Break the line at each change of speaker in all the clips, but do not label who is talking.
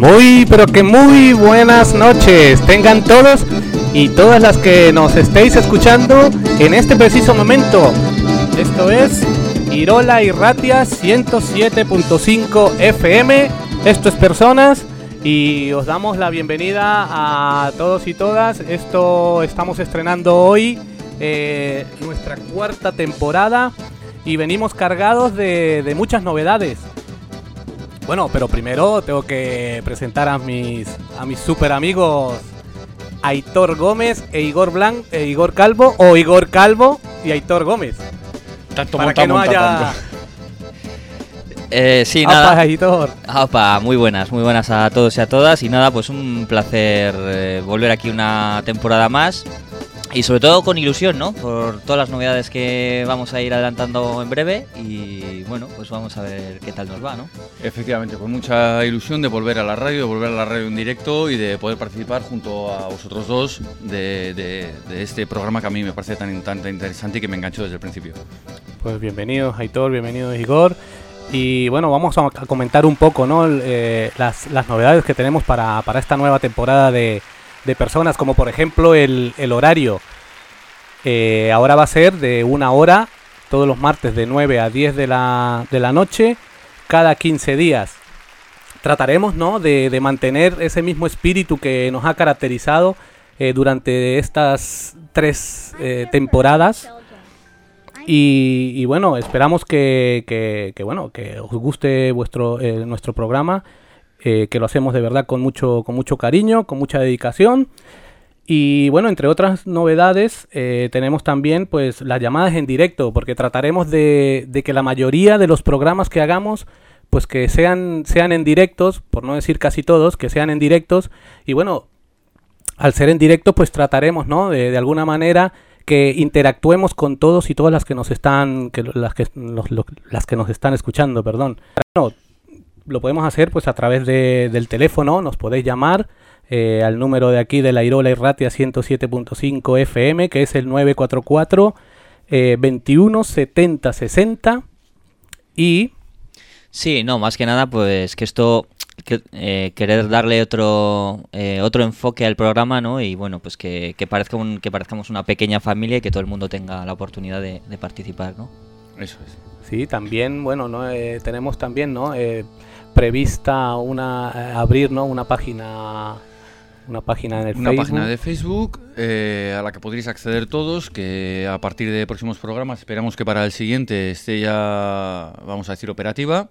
Muy, pero que muy buenas noches tengan todos y todas las que nos estéis escuchando en este preciso momento. Esto es Irola y Ratia 107.5 FM. Esto es Personas y os damos la bienvenida a todos y todas. Estamos estrenando hoy nuestra cuarta temporada y venimos cargados de muchas novedades. Bueno, pero primero tengo que presentar a mis super amigos Aitor Gómez e Igor Calvo, o Igor Calvo y Aitor Gómez.
Tanto
para que no haya...
Sí,
Opa,
nada.
Aitor.
Opa, muy buenas a todos y a todas. Y nada, pues un placer volver aquí una temporada más. Y sobre todo con ilusión, ¿no? Por todas las novedades que vamos a ir adelantando en breve. Y bueno, pues vamos a ver qué tal nos va, ¿no?
Efectivamente, con mucha ilusión de volver a la radio, en directo y de poder participar junto a vosotros dos de este programa que a mí me parece tan interesante y que me enganchó desde el principio.
Pues bienvenidos Aitor, bienvenidos Igor. Y bueno, vamos a comentar un poco, ¿no? Las novedades que tenemos para esta nueva temporada de Personas, como por ejemplo el horario. Ahora va a ser de 1 hora todos los martes de 9 a 10 de la noche, cada 15 días. Trataremos, ¿no?, de mantener ese mismo espíritu que nos ha caracterizado durante estas 3 temporadas. Y bueno, esperamos que os guste nuestro programa. Que lo hacemos de verdad con mucho cariño, con mucha dedicación. Y bueno, entre otras novedades, tenemos también pues las llamadas en directo, porque trataremos de que la mayoría de los programas que hagamos, pues que sean en directos, por no decir casi todos, que sean en directos. Y bueno, al ser en directo, pues trataremos, ¿no?, de alguna manera que interactuemos con todos y todas las que nos están escuchando, perdón. Bueno, lo podemos hacer pues a través del teléfono. Nos podéis llamar al número de aquí de la Irola y Ratia 107.5 FM, que es el 944 21 70 60. Y
sí, no, más que nada pues que esto querer darle otro enfoque al programa, ¿no? Y bueno, pues que parezcamos una pequeña familia y que todo el mundo tenga la oportunidad de participar, ¿no?
Eso es.
Sí, también, bueno, ¿no? Tenemos también, ¿no?, prevista abrir, ¿no?, una página en el Facebook.
Una página de Facebook a la que podréis acceder todos, que a partir de próximos programas esperamos que para el siguiente esté ya, vamos a decir, operativa.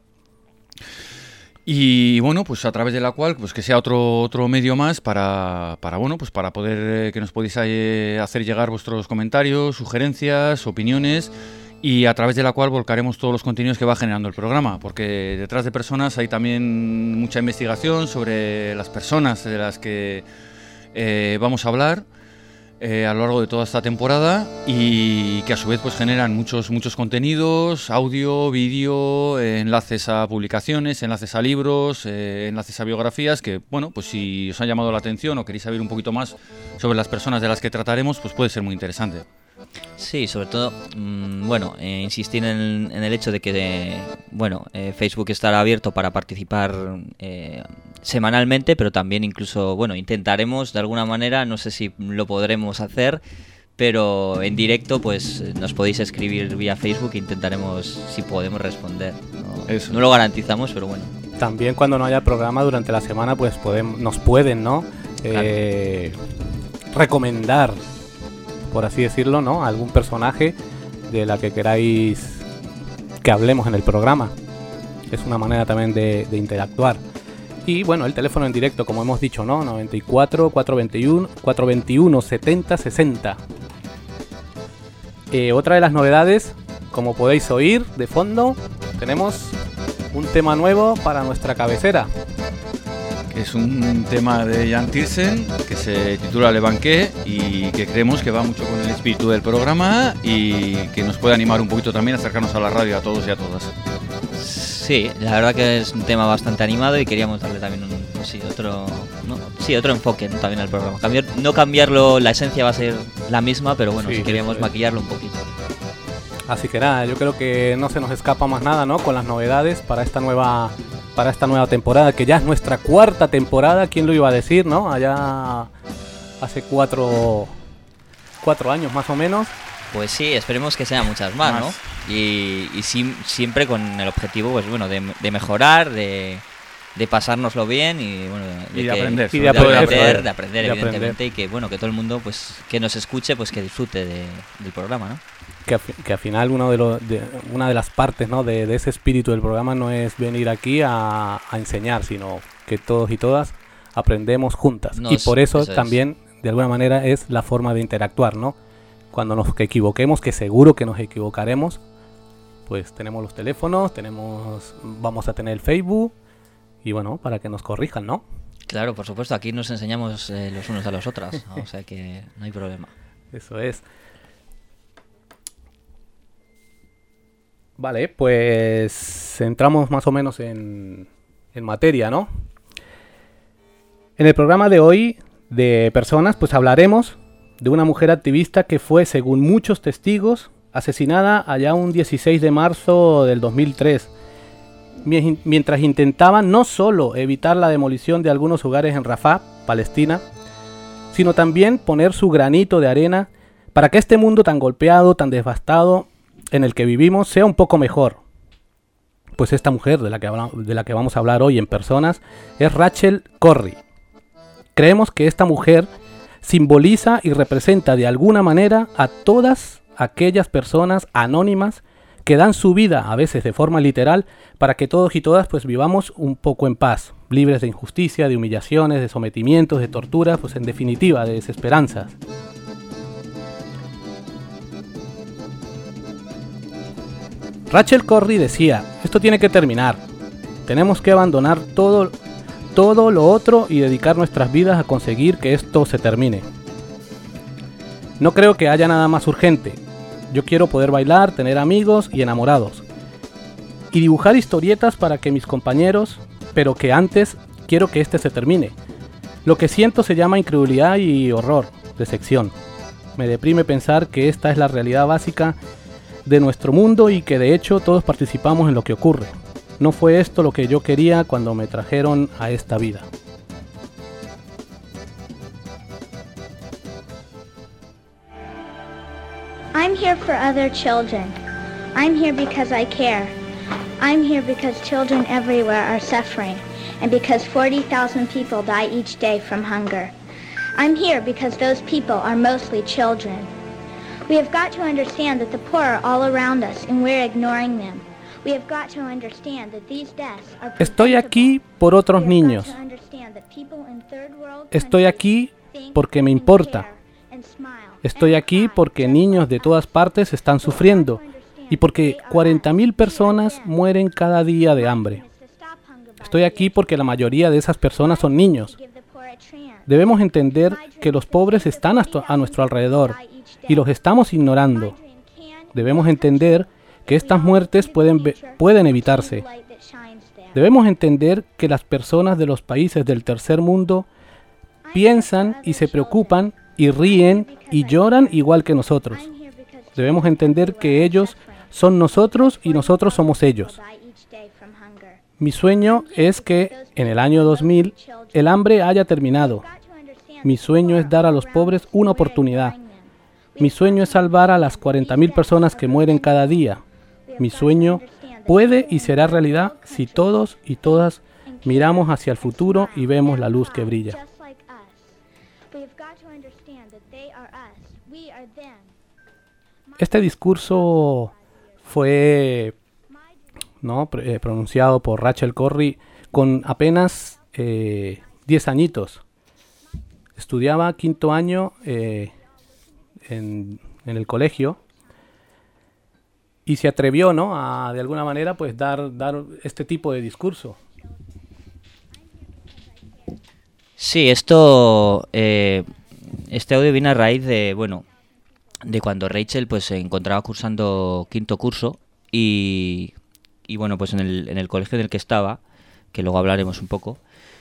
Y bueno, pues a través de la cual pues que sea otro medio más para poder que nos podáis hacer llegar vuestros comentarios, sugerencias, opiniones, y a través de la cual volcaremos todos los contenidos que va generando el programa, porque detrás de Personas hay también mucha investigación sobre las personas de las que vamos a hablar a lo largo de toda esta temporada, y que a su vez pues generan muchos contenidos, audio, vídeo, enlaces a publicaciones, enlaces a libros, enlaces a biografías, que bueno, pues si os ha llamado la atención o queréis saber un poquito más sobre las personas de las que trataremos, pues puede ser muy interesante.
Sí, sobre todo, insistir en el hecho de que, Facebook estará abierto para participar semanalmente, pero también incluso, intentaremos de alguna manera, no sé si lo podremos hacer, pero en directo, pues nos podéis escribir vía Facebook e intentaremos, si podemos, responder. No lo garantizamos, pero bueno.
También cuando no haya programa durante la semana, pues nos pueden, ¿no?,
claro,
recomendar, por así decirlo, ¿no?, algún personaje de la que queráis que hablemos en el programa. Es una manera también de interactuar. Y bueno, el teléfono en directo, como hemos dicho, ¿no?, 94 421 70 60. Otra de las novedades, como podéis oír de fondo, tenemos un tema nuevo para nuestra cabecera.
Es un tema de Jan Tiersen que se titula Le Banquet y que creemos que va mucho con el espíritu del programa y que nos puede animar un poquito también a acercarnos a la radio a todos y a todas.
Sí, la verdad que es un tema bastante animado y queríamos darle también otro enfoque, ¿no?, también al programa. No cambiarlo, la esencia va a ser la misma, pero bueno, sí queríamos maquillarlo un poquito.
Así que nada, yo creo que no se nos escapa más nada, ¿no?, con las novedades para esta nueva para esta nueva temporada, que ya es nuestra 4ª temporada. ¿Quién lo iba a decir, no? Allá hace 4 años más o menos.
Pues sí, esperemos que sean muchas más, ¿no? Y siempre con el objetivo, pues bueno, de mejorar, de pasárnoslo bien y bueno,
de aprender,
de aprender evidentemente, y que bueno, que todo el mundo pues que nos escuche, pues que disfrute del programa, ¿no?
Que al final una de las partes, ¿no?, de ese espíritu del programa no es venir aquí a enseñar, sino que todos y todas aprendemos juntas. Y por eso también, de alguna manera, es la forma de interactuar, ¿no? Cuando nos equivoquemos, que seguro que nos equivocaremos, pues tenemos los teléfonos, vamos a tener el Facebook, y bueno, para que nos corrijan, ¿no?
Claro, por supuesto, aquí nos enseñamos los unos a los otros, ¿no? O sea que no hay problema.
Eso es. Vale, pues entramos más o menos en materia, ¿no? En el programa de hoy de Personas, pues hablaremos de una mujer activista que fue, según muchos testigos, asesinada allá un 16 de marzo del 2003, mientras intentaba no solo evitar la demolición de algunos hogares en Rafah, Palestina, sino también poner su granito de arena para que este mundo tan golpeado, tan devastado en el que vivimos sea un poco mejor. Pues esta mujer de la que vamos a hablar hoy en Personas es Rachel Corrie. Creemos que esta mujer simboliza y representa de alguna manera a todas aquellas personas anónimas que dan su vida, a veces de forma literal, para que todos y todas pues vivamos un poco en paz, libres de injusticia, de humillaciones, de sometimientos, de torturas, pues en definitiva, de desesperanzas. Rachel Corrie decía: esto tiene que terminar, tenemos que abandonar todo lo otro y dedicar nuestras vidas a conseguir que esto se termine. No creo que haya nada más urgente. Yo quiero poder bailar, tener amigos y enamorados. Y dibujar historietas para que mis compañeros, pero que antes quiero que este se termine. Lo que siento se llama incredulidad y horror, decepción. Me deprime pensar que esta es la realidad básica de nuestro mundo y que de hecho todos participamos en lo que ocurre. No fue esto lo que yo quería cuando me trajeron a esta vida.
I'm here for other children. I'm here because I care. I'm here because children everywhere are suffering and because 40,000 people die each day from hunger. I'm here because those people are mostly children. We have got to understand that the poor are all around us and we're ignoring them. We have got to understand that these deaths are preventable.
Estoy aquí por otros niños. Estoy aquí porque me importa. Estoy aquí porque niños de todas partes están sufriendo y porque 40.000 personas mueren cada día de hambre. Estoy aquí porque la mayoría de esas personas son niños. Debemos entender que los pobres están a nuestro alrededor y los estamos ignorando. Debemos entender que estas muertes pueden evitarse. Debemos entender que las personas de los países del tercer mundo piensan y se preocupan y ríen y lloran igual que nosotros. Debemos entender que ellos son nosotros y nosotros somos ellos. Mi sueño es que en el año 2000 el hambre haya terminado. Mi sueño es dar a los pobres una oportunidad. Mi sueño es salvar a las 40.000 personas que mueren cada día. Mi sueño puede y será realidad si todos y todas miramos hacia el futuro y vemos la luz que brilla. Este discurso fue pronunciado por Rachel Corrie con apenas 10 añitos. Estudiaba quinto año en el colegio y se atrevió, ¿no?, a de alguna manera pues dar este tipo de discurso.
Sí, este audio viene a raíz de cuando Rachel pues se encontraba cursando quinto curso y bueno, pues en el colegio en el que estaba, que luego hablaremos un poco,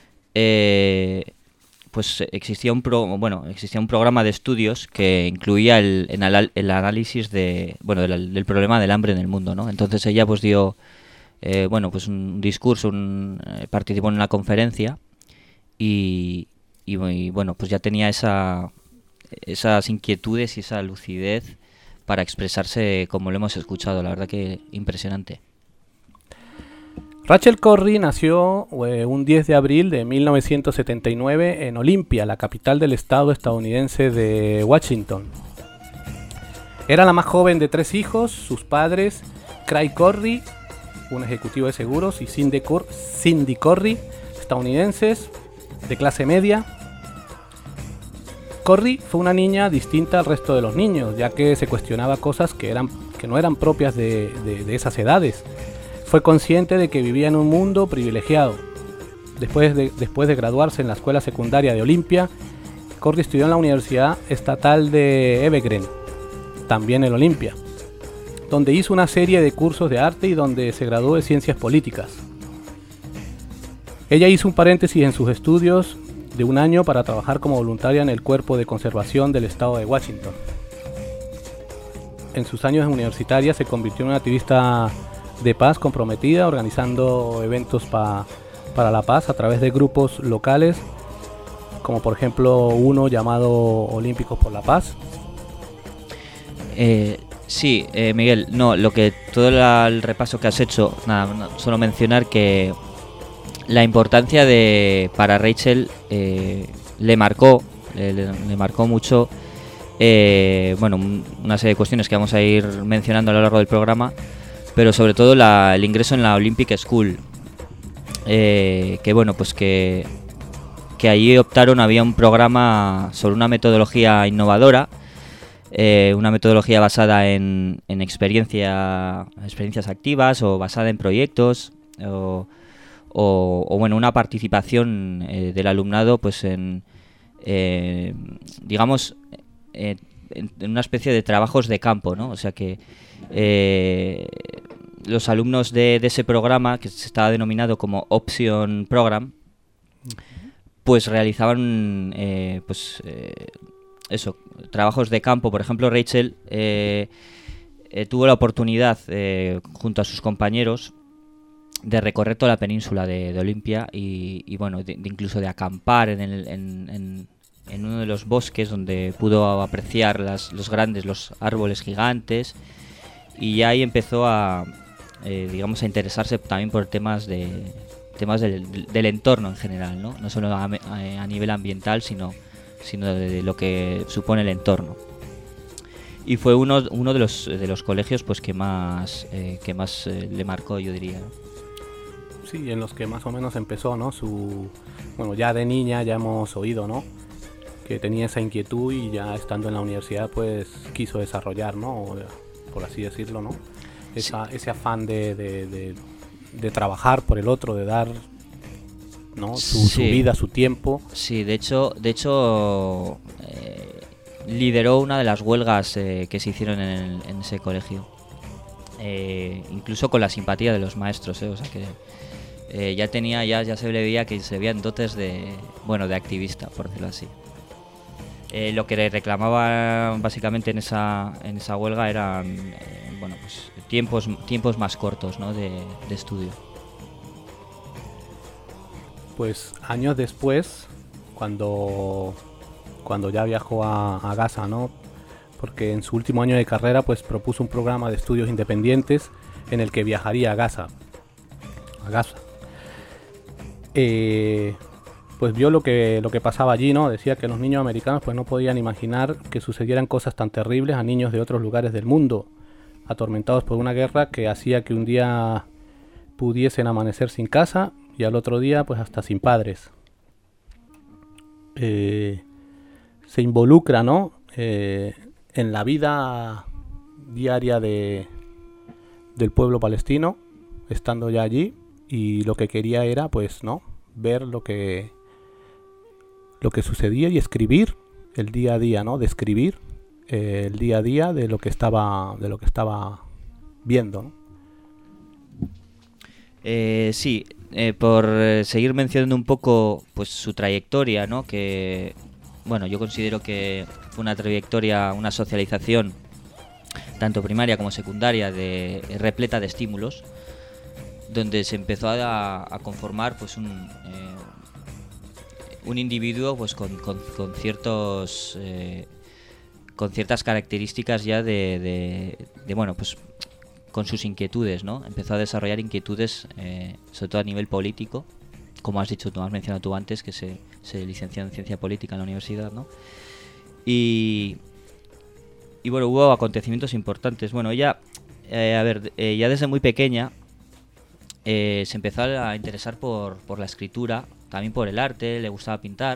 pues existía un programa de estudios que incluía el análisis del problema del hambre en el mundo, ¿no? Entonces ella pues dio bueno, pues un discurso, participó en una conferencia y bueno, pues ya tenía esas inquietudes y esa lucidez para expresarse como lo hemos escuchado. La verdad que impresionante.
Rachel Corrie nació un 10 de abril de 1979 en Olympia, la capital del estado estadounidense de Washington. Era la más joven de 3 hijos. Sus padres, Craig Corrie, un ejecutivo de seguros, y Cindy Corrie, estadounidenses, de clase media. Corrie fue una niña distinta al resto de los niños, ya que se cuestionaba cosas que no eran propias de esas edades. Fue consciente de que vivía en un mundo privilegiado. Después de graduarse en la escuela secundaria de Olympia, Corrie estudió en la Universidad Estatal de Evergreen, también en Olympia, donde hizo una serie de cursos de arte y donde se graduó de ciencias políticas. Ella hizo un paréntesis en sus estudios de 1 año para trabajar como voluntaria en el Cuerpo de Conservación del Estado de Washington. En sus años universitarios se convirtió en una activista de paz comprometida, organizando eventos para la paz a través de grupos locales, como por ejemplo uno llamado Olímpicos por la Paz.
Sí, Miguel, no, todo el repaso que has hecho, nada, solo mencionar que la importancia para Rachel le marcó mucho, bueno, una serie de cuestiones que vamos a ir mencionando a lo largo del programa, pero sobre todo el ingreso en la Olympic School, que bueno, pues que allí optaron, había un programa sobre una metodología innovadora, una metodología basada en experiencias activas o basada en proyectos o bueno, una participación del alumnado pues digamos en una especie de trabajos de campo, ¿no? O sea que los alumnos de ese programa, que se estaba denominado como Option Program, pues realizaban eso, trabajos de campo. Por ejemplo, Rachel tuvo la oportunidad, junto a sus compañeros, de recorrer toda la península de Olympia y bueno, incluso de acampar en uno de los bosques donde pudo apreciar los árboles gigantes, y ahí empezó a interesarse también por temas del entorno en general, no solo a nivel ambiental, sino de lo que supone el entorno. Y fue uno de los colegios pues que más le marcó, yo diría, ¿no?
Sí, en los que más o menos empezó, ¿no? Bueno, ya de niña ya hemos oído, ¿no?, que tenía esa inquietud, y ya estando en la universidad pues quiso desarrollar, ¿no?, por así decirlo, ¿no?, ese afán de trabajar por el otro, de dar, ¿no?, su vida, su tiempo.
Sí, de hecho lideró una de las huelgas que se hicieron en ese colegio, incluso con la simpatía de los maestros, o sea que ya se le veía que se veían dotes de activista, por decirlo así. Lo que le reclamaba básicamente en esa huelga eran pues tiempos más cortos, ¿no?, de estudio.
Pues años después, cuando ya viajó a Gaza, ¿no?, porque en su último año de carrera pues propuso un programa de estudios independientes en el que viajaría a Gaza. Pues vio lo que pasaba allí, ¿no? Decía que los niños americanos pues no podían imaginar que sucedieran cosas tan terribles a niños de otros lugares del mundo, atormentados por una guerra que hacía que un día pudiesen amanecer sin casa y al otro día pues hasta sin padres. Se involucra, ¿no?, en la vida diaria del pueblo palestino, estando ya allí, y lo que quería era pues, ¿no?, ver lo que sucedía y escribir el día a día, ¿no?, describir el día a día de lo que estaba viendo, ¿no?
Sí, por seguir mencionando un poco pues su trayectoria, ¿no?, que bueno, yo considero que fue una trayectoria, una socialización tanto primaria como secundaria repleta de estímulos. donde se empezó a conformar pues un individuo pues con ciertos con ciertas características ya de bueno, pues con sus inquietudes, ¿no? Empezó a desarrollar inquietudes sobre todo a nivel político, como has dicho tú, has mencionado tú antes, que se licenció en ciencia política en la universidad, ¿no? Y bueno, hubo acontecimientos importantes. Bueno, ella ya desde muy pequeña se empezó a interesar por la escritura, también por el arte, le gustaba pintar.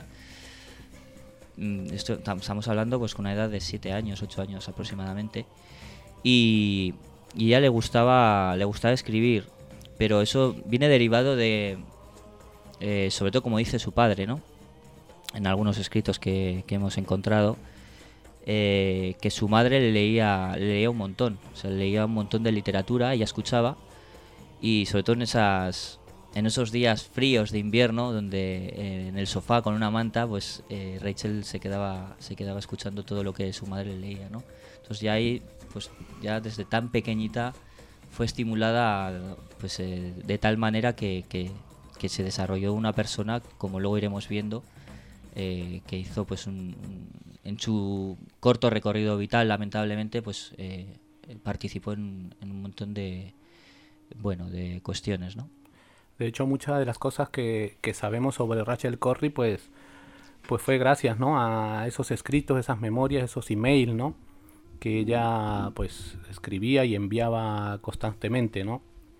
Estamos hablando pues con una edad de 7 años, 8 años aproximadamente. Y ya le gustaba escribir, pero eso viene derivado de, sobre todo como dice su padre, ¿no? En algunos escritos que hemos encontrado, que su madre le leía un montón, o sea, le leía un montón de literatura, ella escuchaba, y sobre todo en esos días fríos de invierno, donde en el sofá con una manta, pues Rachel se quedaba escuchando todo lo que su madre le leía, ¿no? Entonces ya ahí, pues ya desde tan pequeñita fue estimulada, pues de tal manera que se desarrolló una persona, como luego iremos viendo, que hizo pues en su corto recorrido vital, lamentablemente, pues participó en un montón de cuestiones, ¿no?
De hecho, muchas de las cosas que sabemos sobre Rachel Corrie, pues fue gracias, ¿no? A esos escritos, esas memorias, esos emails, ¿no? Que ella pues escribía y enviaba constantemente, ¿no?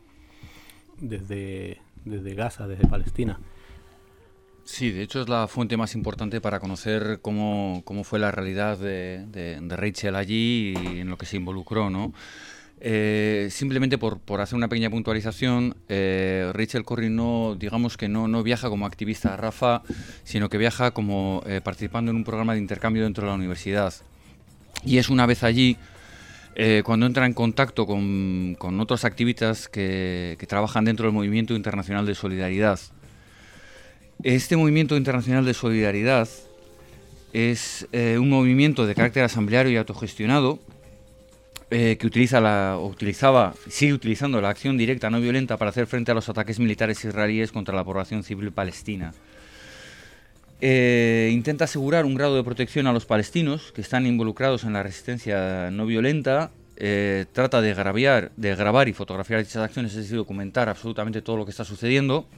Desde Gaza, desde Palestina.
Sí, de hecho es la fuente más importante para conocer cómo fue la realidad de Rachel allí y en lo que se involucró, ¿no? Simplemente por hacer una pequeña puntualización, Rachel Corrie no viaja como activista a Rafah, sino que viaja como participando en un programa de intercambio dentro de la universidad. Y es una vez allí cuando entra en contacto con otros activistas que trabajan dentro del Movimiento Internacional de Solidaridad. Este Movimiento Internacional de Solidaridad es un movimiento de carácter asambleario y autogestionado que sigue utilizando la acción directa no violenta para hacer frente a los ataques militares israelíes contra la población civil palestina. Intenta asegurar un grado de protección a los palestinos que están involucrados en la resistencia no violenta, trata de grabar y fotografiar dichas acciones, es decir, documentar absolutamente todo lo que está sucediendo.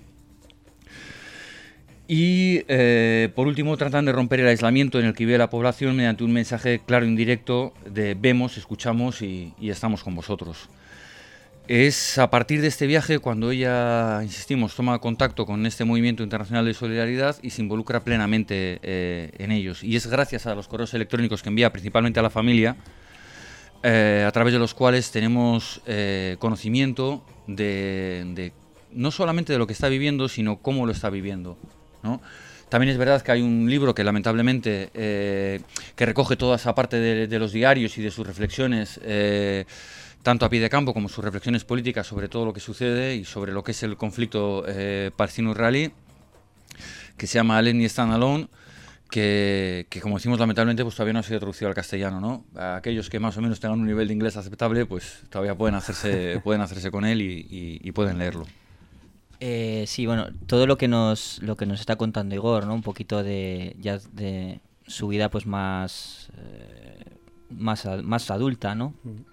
Y por último tratan de romper el aislamiento en el que vive la población mediante un mensaje claro e indirecto de vemos, escuchamos y estamos con vosotros. Es a partir de este viaje cuando ella, insistimos, toma contacto con este Movimiento Internacional de Solidaridad y se involucra plenamente en ellos. Y es gracias a los correos electrónicos que envía principalmente a la familia, a través de los cuales tenemos conocimiento de no solamente de lo que está viviendo, sino cómo lo está viviendo, ¿no? También es verdad que hay un libro que lamentablemente que recoge toda esa parte de los diarios y de sus reflexiones, tanto a pie de campo como sus reflexiones políticas sobre todo lo que sucede y sobre lo que es el conflicto palestino-israelí, que se llama Let Me Stand Alone, que como decimos lamentablemente pues todavía no ha sido traducido al castellano, ¿no? Aquellos que más o menos tengan un nivel de inglés aceptable pues todavía pueden hacerse con él y pueden leerlo.
Sí, bueno, todo lo que nos está contando Igor, ¿no? Un poquito de su vida pues más adulta, ¿no?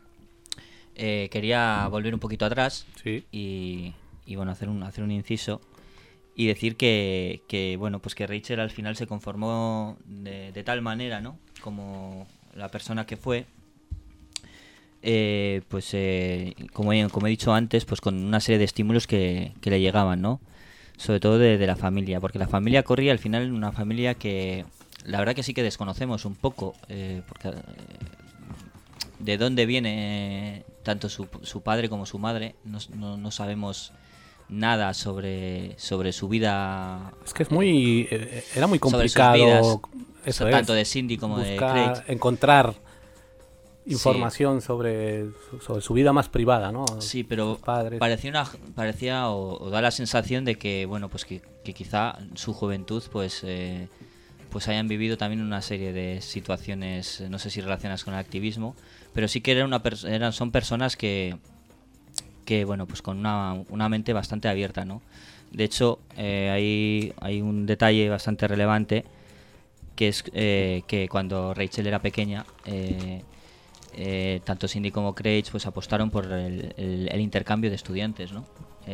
Quería volver un poquito atrás,
sí.
y bueno, hacer un inciso y decir que bueno, pues que Rachel al final se conformó de tal manera, ¿no? Como la persona que fue, como he dicho antes, pues con una serie de estímulos que le llegaban, ¿no? Sobre todo de la familia, porque la familia Corrie al final una familia que la verdad que sí que desconocemos un poco, porque de dónde viene tanto su padre como su madre, no sabemos nada sobre su vida.
Es que era muy complicado
eso tanto de Cindy como de Craig.
Encontrar información sobre su vida más privada, ¿no?
Sí, pero parecía o da la sensación de que bueno, pues que quizá su juventud pues hayan vivido también una serie de situaciones, no sé si relacionadas con el activismo, pero sí que son personas que que bueno, pues con una mente bastante abierta, ¿no? De hecho, hay un detalle bastante relevante, que es que cuando Rachel era pequeña, tanto Cindy como Craig pues apostaron por el intercambio de estudiantes, ¿no?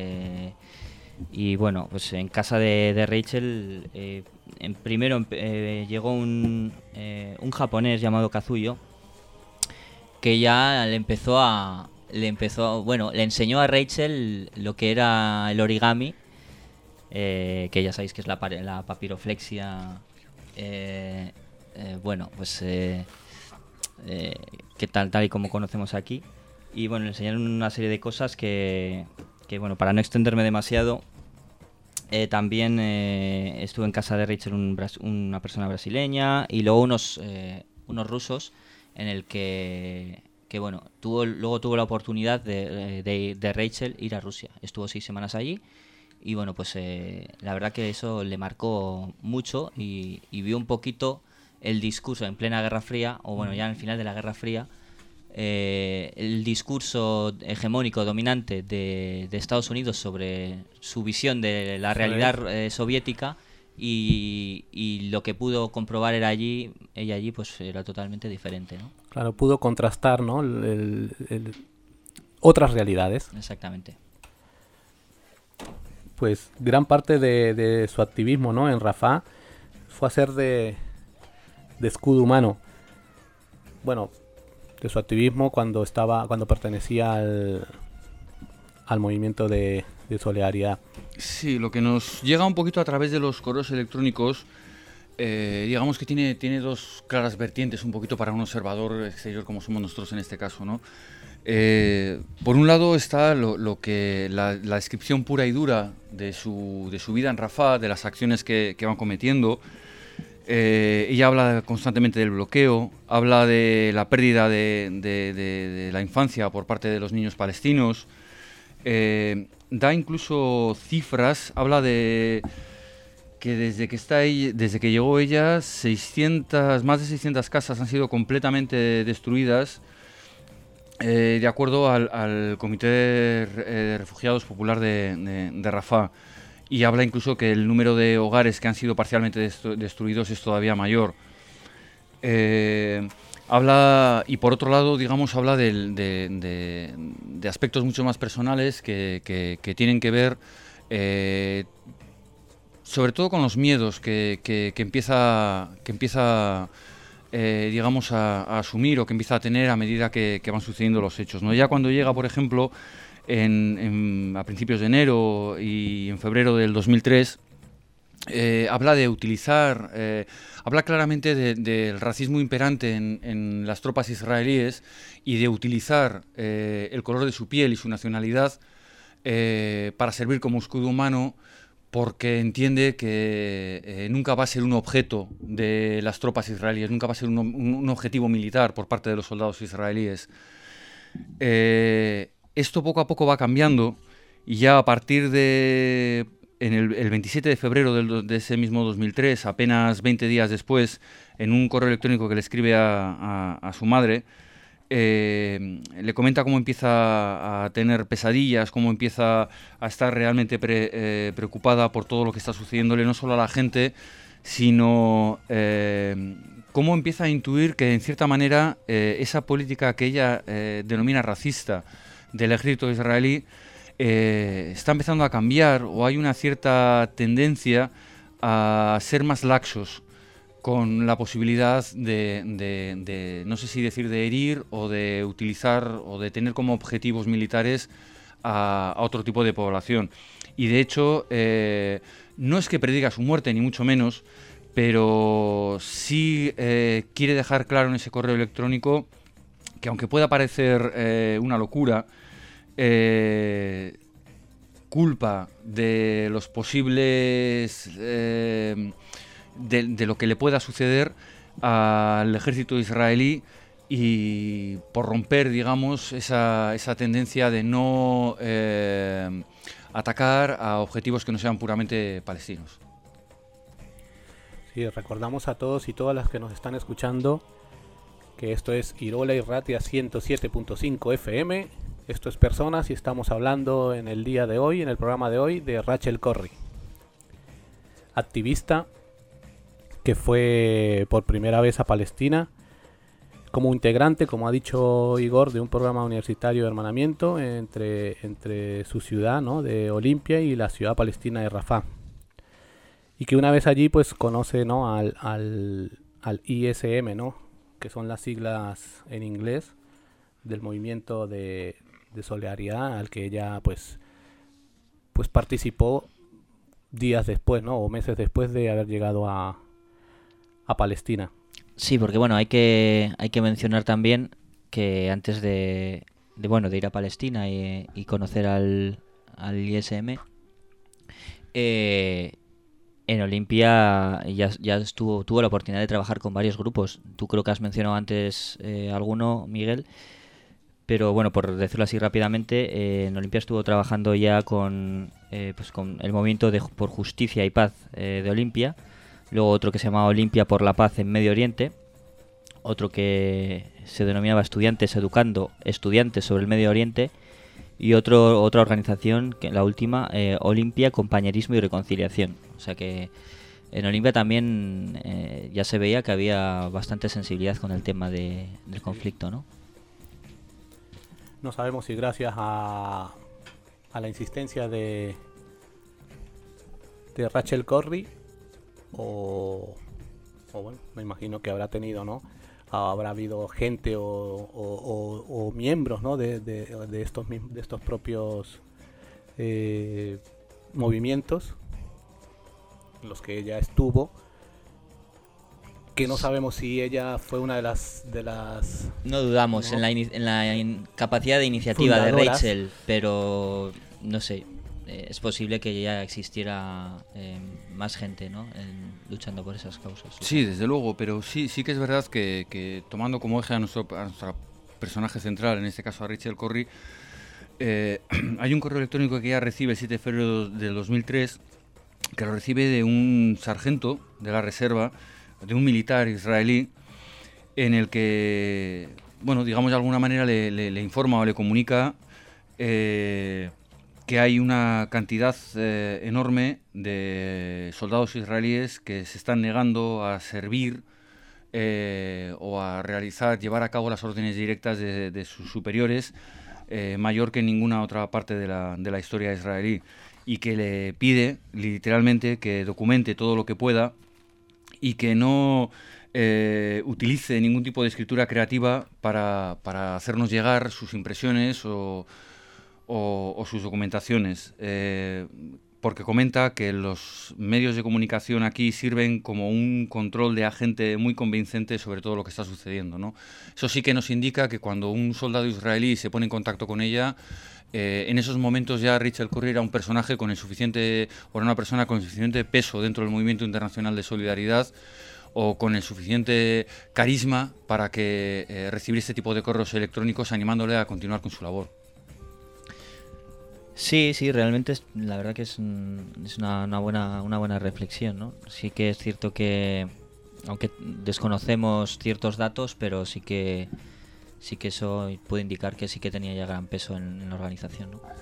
Y bueno, pues en casa de Rachel, primero llegó un japonés llamado Kazuyo, que ya le enseñó a Rachel lo que era el origami, que ya sabéis que es la papiroflexia, que tal y como conocemos aquí. Y bueno, le enseñaron una serie de cosas que bueno, para no extenderme demasiado, también estuve en casa de Rachel una persona brasileña y luego unos rusos, en el que bueno, luego tuvo la oportunidad de Rachel ir a Rusia. Estuvo 6 semanas allí y bueno, pues la verdad que eso le marcó mucho y vio un poquito el discurso en plena Guerra Fría, o bueno, ya en el final de la Guerra Fría, el discurso hegemónico dominante de Estados Unidos sobre su visión de la realidad soviética, y lo que pudo comprobar ella allí pues era totalmente diferente, ¿no?
Claro, pudo contrastar, ¿no? Otras realidades.
Exactamente.
Pues gran parte de su activismo, ¿no? En Rafah fue hacer de escudo humano. Bueno, de su activismo cuando pertenecía al movimiento de solidaridad.
Sí, lo que nos llega un poquito a través de los correos electrónicos, digamos que tiene dos claras vertientes un poquito para un observador exterior como somos nosotros en este caso, ¿no? Por un lado está lo que la descripción pura y dura de su vida en Rafah, de las acciones que van cometiendo. Ella habla constantemente del bloqueo, habla de la pérdida de la infancia por parte de los niños palestinos, da incluso cifras, habla de que desde que llegó ella, más de 600 casas han sido completamente destruidas, de acuerdo al Comité de Refugiados Popular de Rafah. Y habla incluso que el número de hogares que han sido parcialmente destruidos es todavía mayor. Y por otro lado, digamos, habla de aspectos mucho más personales que tienen que ver sobre todo con los miedos que empieza digamos, a asumir o que empieza a tener a medida que van sucediendo los hechos, ¿no? Ya cuando llega, por ejemplo, a principios de enero y en febrero del 2003, habla claramente del racismo imperante en las tropas israelíes y de utilizar el color de su piel y su nacionalidad para servir como escudo humano, porque entiende que nunca va a ser un objeto de las tropas israelíes, nunca va a ser un objetivo militar por parte de los soldados israelíes. Esto poco a poco va cambiando y ya a partir de el 27 de febrero de ese mismo 2003, apenas 20 días después, en un correo electrónico que le escribe a su madre, le comenta cómo empieza a tener pesadillas, cómo empieza a estar realmente preocupada por todo lo que está sucediéndole, no solo a la gente, sino cómo empieza a intuir que en cierta manera esa política que ella denomina racista del ejército israelí está empezando a cambiar, o hay una cierta tendencia a ser más laxos con la posibilidad de no sé si decir de herir o de utilizar o de tener como objetivos militares a otro tipo de población. Y de hecho no es que prediga su muerte, ni mucho menos, pero sí quiere dejar claro en ese correo electrónico que, aunque pueda parecer una locura, culpa de los posibles de lo que le pueda suceder al ejército israelí, y por romper, digamos, esa tendencia de no atacar a objetivos que no sean puramente palestinos.
Sí, recordamos a todos y todas las que nos están escuchando que esto es Irola y Ratia 107.5 FM Esto es Personas y estamos hablando en el día de hoy, en el programa de hoy, de Rachel Corrie, activista que fue por primera vez a Palestina como integrante, como ha dicho Igor, de un programa universitario de hermanamiento entre su ciudad, ¿no?, de Olimpia y la ciudad palestina de Rafah. Y que una vez allí pues conoce, ¿no?, al ISM, ¿no?, que son las siglas en inglés del movimiento de solidaridad al que ella pues participó días después, ¿no?, o meses después de haber llegado a Palestina.
Sí, porque bueno, hay que mencionar también que antes de ir a Palestina y conocer al ISM, en Olimpia ya tuvo la oportunidad de trabajar con varios grupos. Tú creo que has mencionado antes alguno, Miguel, pero bueno, por decirlo así rápidamente, en Olimpia estuvo trabajando ya con el movimiento por justicia y paz de Olimpia. Luego otro que se llamaba Olimpia por la Paz en Medio Oriente, otro que se denominaba Estudiantes Educando Estudiantes sobre el Medio Oriente, y otra organización, que la última, Olimpia Compañerismo y Reconciliación. O sea que en Olimpia también ya se veía que había bastante sensibilidad con el tema del conflicto, ¿no?
No sabemos si gracias a la insistencia de Rachel Corrie o bueno, me imagino que habrá tenido, ¿no?, habrá habido gente o miembros, ¿no?, de estos propios movimientos en los que ella estuvo, que no sabemos si ella fue una de las
no dudamos, ¿no?, en la capacidad de iniciativa fundadoras de Rachel, pero no sé, es posible que ya existiera más gente, ¿no?, luchando por esas causas.
Sí, desde luego, pero sí que es verdad que tomando como eje a nuestro personaje central, en este caso a Rachel Corrie, hay un correo electrónico que ella recibe el 7 de febrero del 2003, que lo recibe de un sargento de la reserva, de un militar israelí, en el que, bueno, digamos de alguna manera le informa o le comunica que hay una cantidad enorme de soldados israelíes que se están negando a servir o a llevar a cabo las órdenes directas de sus superiores, mayor que en ninguna otra parte de la historia israelí, y que le pide literalmente que documente todo lo que pueda y que no utilice ningún tipo de escritura creativa para hacernos llegar sus impresiones o sus documentaciones, porque comenta que los medios de comunicación aquí sirven como un control de agente muy convincente sobre todo lo que está sucediendo, ¿no? Eso sí que nos indica que cuando un soldado israelí se pone en contacto con ella, en esos momentos ya Rachel Corrie era un personaje una persona con el suficiente peso dentro del movimiento internacional de solidaridad, o con el suficiente carisma para que recibir este tipo de correos electrónicos animándole a continuar con su labor.
Sí, realmente la verdad que es una buena reflexión, ¿no? Sí que es cierto que, aunque desconocemos ciertos datos, pero sí que eso puede indicar que sí que tenía ya gran peso en la organización, ¿no?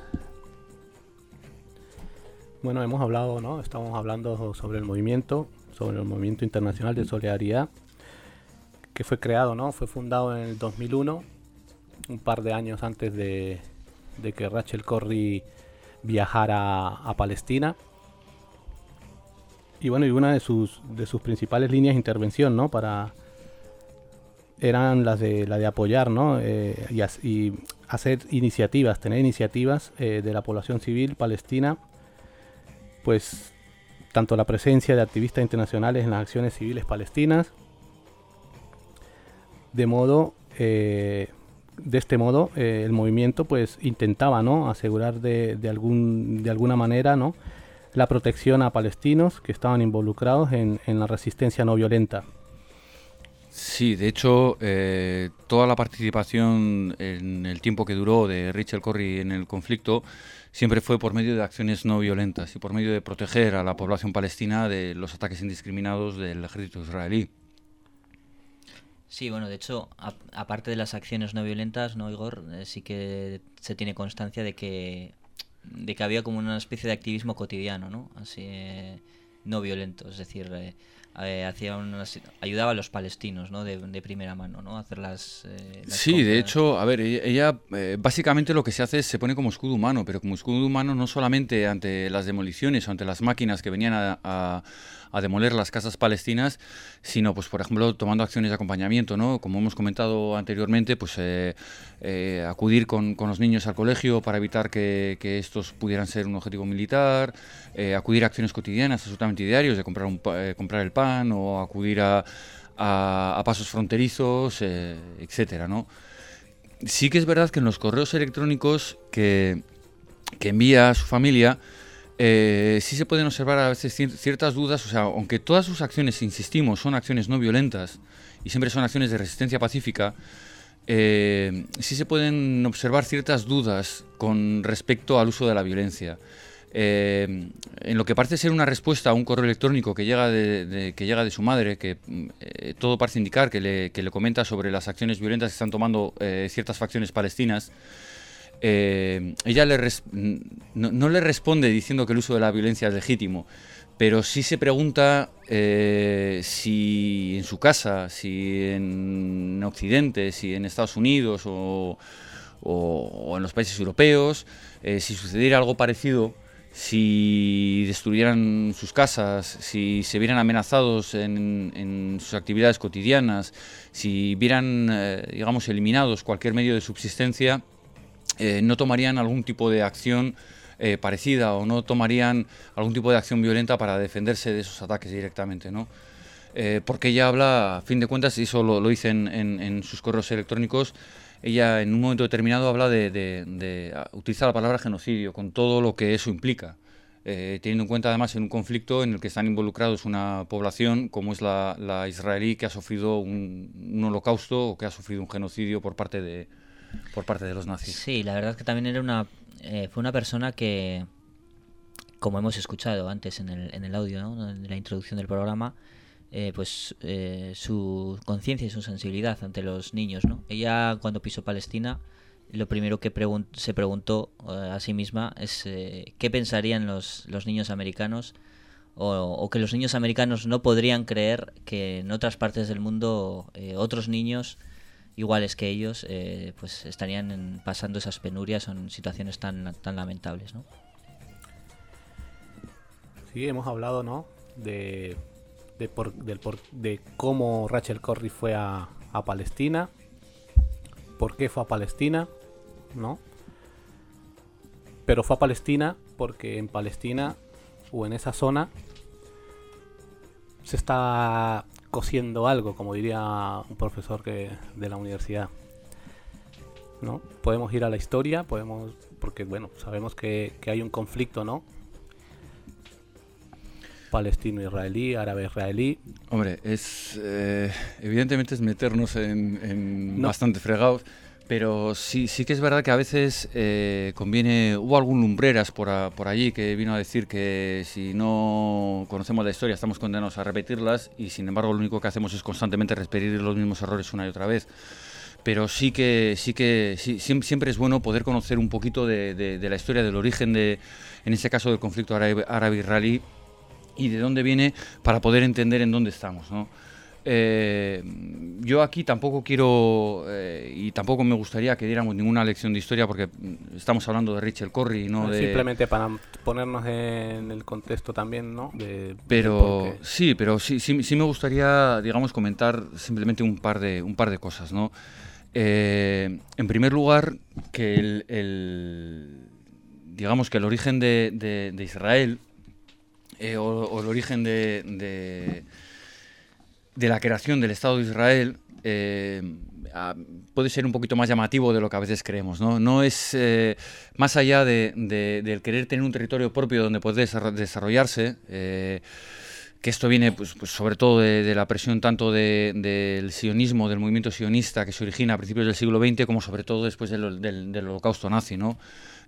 Bueno, hemos hablado, ¿no?, estamos hablando sobre el movimiento internacional de solidaridad, que fue creado, ¿no?, fue fundado en el 2001, un par de años antes de que Rachel Corrie viajara a Palestina. Y bueno, y una de sus principales líneas de intervención, ¿no?, eran la de apoyar, ¿no?, y hacer iniciativas, tener iniciativas de la población civil palestina, pues tanto la presencia de activistas internacionales en las acciones civiles palestinas, de este modo el movimiento pues intentaba, ¿no?, asegurar de alguna manera, ¿no?, la protección a palestinos que estaban involucrados en la resistencia no violenta.
Sí, de hecho, toda la participación en el tiempo que duró de Rachel Corrie en el conflicto siempre fue por medio de acciones no violentas y por medio de proteger a la población palestina de los ataques indiscriminados del ejército israelí.
Sí, bueno, de hecho, aparte de las acciones no violentas, ¿no, Igor? Sí que se tiene constancia de que había como una especie de activismo cotidiano, ¿no? Así, no violento, es decir, ayudaba a los palestinos, ¿no? De primera mano, ¿no? A hacer las
sí,
compras.
de hecho, a ver, ella básicamente lo que se hace es se pone como escudo humano, pero como escudo humano no solamente ante las demoliciones o ante las máquinas que venían a demoler las casas palestinas, sino, pues, por ejemplo, tomando acciones de acompañamiento, ¿no? Como hemos comentado anteriormente, pues acudir con los niños al colegio para evitar que estos pudieran ser un objetivo militar, acudir a acciones cotidianas absolutamente diarios, de comprar el pan o acudir a pasos fronterizos, etcétera, ¿no? Sí que es verdad que en los correos electrónicos que envía a su familia, sí se pueden observar a veces ciertas dudas. O sea, aunque todas sus acciones, insistimos, son acciones no violentas y siempre son acciones de resistencia pacífica, sí se pueden observar ciertas dudas con respecto al uso de la violencia. En lo que parece ser una respuesta a un correo electrónico que llega de su madre, que todo parece indicar que le comenta sobre las acciones violentas que están tomando ciertas facciones palestinas, ella no le responde diciendo que el uso de la violencia es legítimo, pero sí se pregunta si en su casa, si en Occidente, si en Estados Unidos o en los países europeos, si sucediera algo parecido, si destruyeran sus casas, si se vieran amenazados en sus actividades cotidianas, si vieran, digamos, eliminados cualquier medio de subsistencia, no tomarían algún tipo de acción parecida o no tomarían algún tipo de acción violenta para defenderse de esos ataques directamente, ¿no? Porque ella habla, a fin de cuentas, y eso lo dice en sus correos electrónicos, ella en un momento determinado habla de utilizar la palabra genocidio con todo lo que eso implica, teniendo en cuenta además en un conflicto en el que están involucrados una población como es la israelí, que ha sufrido un holocausto o que ha sufrido un genocidio por parte de los nazis.
Sí, la verdad que también fue una persona que, como hemos escuchado antes en el audio, ¿no?, de la introducción del programa, su conciencia y su sensibilidad ante los niños, ¿no? Ella, cuando pisó Palestina, lo primero que se preguntó a sí misma es qué pensarían los niños americanos, o que los niños americanos no podrían creer que en otras partes del mundo otros niños iguales que ellos pues estarían pasando esas penurias o en situaciones tan lamentables, ¿no?
Sí, hemos hablado, ¿no?, de cómo Rachel Corrie fue a Palestina, por qué fue a Palestina, ¿no? Pero fue a Palestina porque en Palestina o en esa zona se está cociendo algo, como diría un profesor de la universidad, ¿no? Podemos ir a la historia, porque bueno, sabemos que hay un conflicto, ¿no?, palestino-israelí, árabe-israelí.
Hombre, evidentemente es meternos en bastante fregados, pero sí que es verdad que a veces conviene. Hubo algún lumbreras por allí que vino a decir que si no conocemos la historia estamos condenados a repetirlas, y sin embargo lo único que hacemos es constantemente repetir los mismos errores una y otra vez. Pero sí que siempre es bueno poder conocer un poquito de la historia, del origen en este caso del conflicto árabe-israelí, y de dónde viene, para poder entender en dónde estamos, ¿no? Yo aquí tampoco quiero y tampoco me gustaría que diéramos ninguna lección de historia, porque estamos hablando de Rachel Corrie, ¿no?
Simplemente para ponernos en el contexto también, ¿no?
Pero sí me gustaría, digamos, comentar simplemente un par de cosas, ¿no? En primer lugar, que digamos que el origen de Israel, o el origen de la creación del Estado de Israel, puede ser un poquito más llamativo de lo que a veces creemos, ¿no? No es más allá del querer tener un territorio propio donde poder desarrollarse, que esto viene pues sobre todo de la presión tanto del sionismo, del movimiento sionista que se origina a principios del siglo XX, como sobre todo después del holocausto nazi, ¿no?